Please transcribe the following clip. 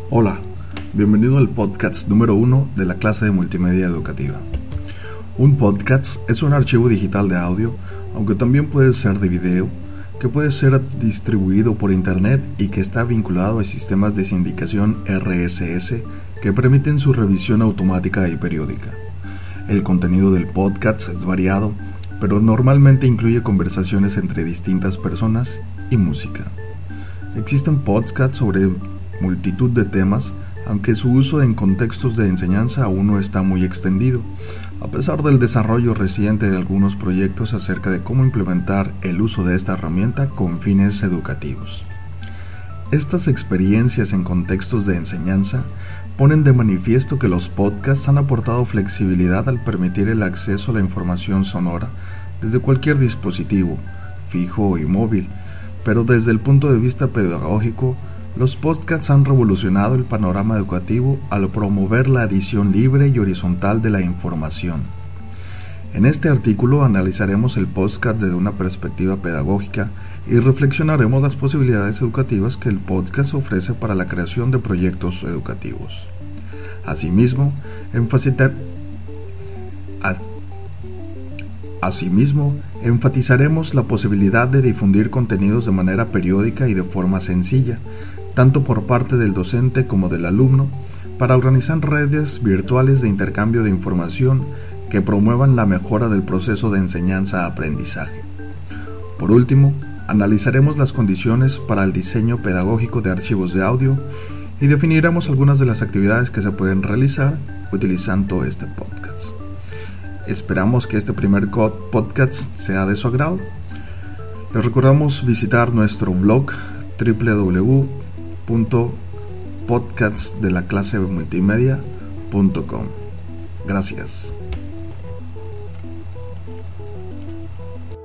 Hola, bienvenido al podcast número 1 de la clase de multimedia educativa. Un podcast es un archivo digital de audio, aunque también puede ser de video, que puede ser distribuido por internet y que está vinculado a sistemas de sindicación RSS que permiten su revisión automática y periódica. El contenido del podcast es variado, pero normalmente incluye conversaciones entre distintas personas y música. Existen podcasts sobre multitud de temas, aunque su uso en contextos de enseñanza aún no está muy extendido, a pesar del desarrollo reciente de algunos proyectos acerca de cómo implementar el uso de esta herramienta con fines educativos. Estas experiencias en contextos de enseñanza ponen de manifiesto que los podcasts han aportado flexibilidad al permitir el acceso a la información sonora desde cualquier dispositivo, fijo y móvil, pero desde el punto de vista pedagógico, los podcasts han revolucionado el panorama educativo al promover la adición libre y horizontal de la información. En este artículo analizaremos el podcast desde una perspectiva pedagógica y reflexionaremos las posibilidades educativas que el podcast ofrece para la creación de proyectos educativos. Asimismo, enfatizaremos la posibilidad de difundir contenidos de manera periódica y de forma sencilla, tanto por parte del docente como del alumno, para organizar redes virtuales de intercambio de información que promuevan la mejora del proceso de enseñanza-aprendizaje. Por último, analizaremos las condiciones para el diseño pedagógico de archivos de audio y definiremos algunas de las actividades que se pueden realizar utilizando este podcast. Esperamos que este primer podcast sea de su agrado. Les recordamos visitar nuestro blog www.podcastsdelaclasemultimedia.com. Gracias.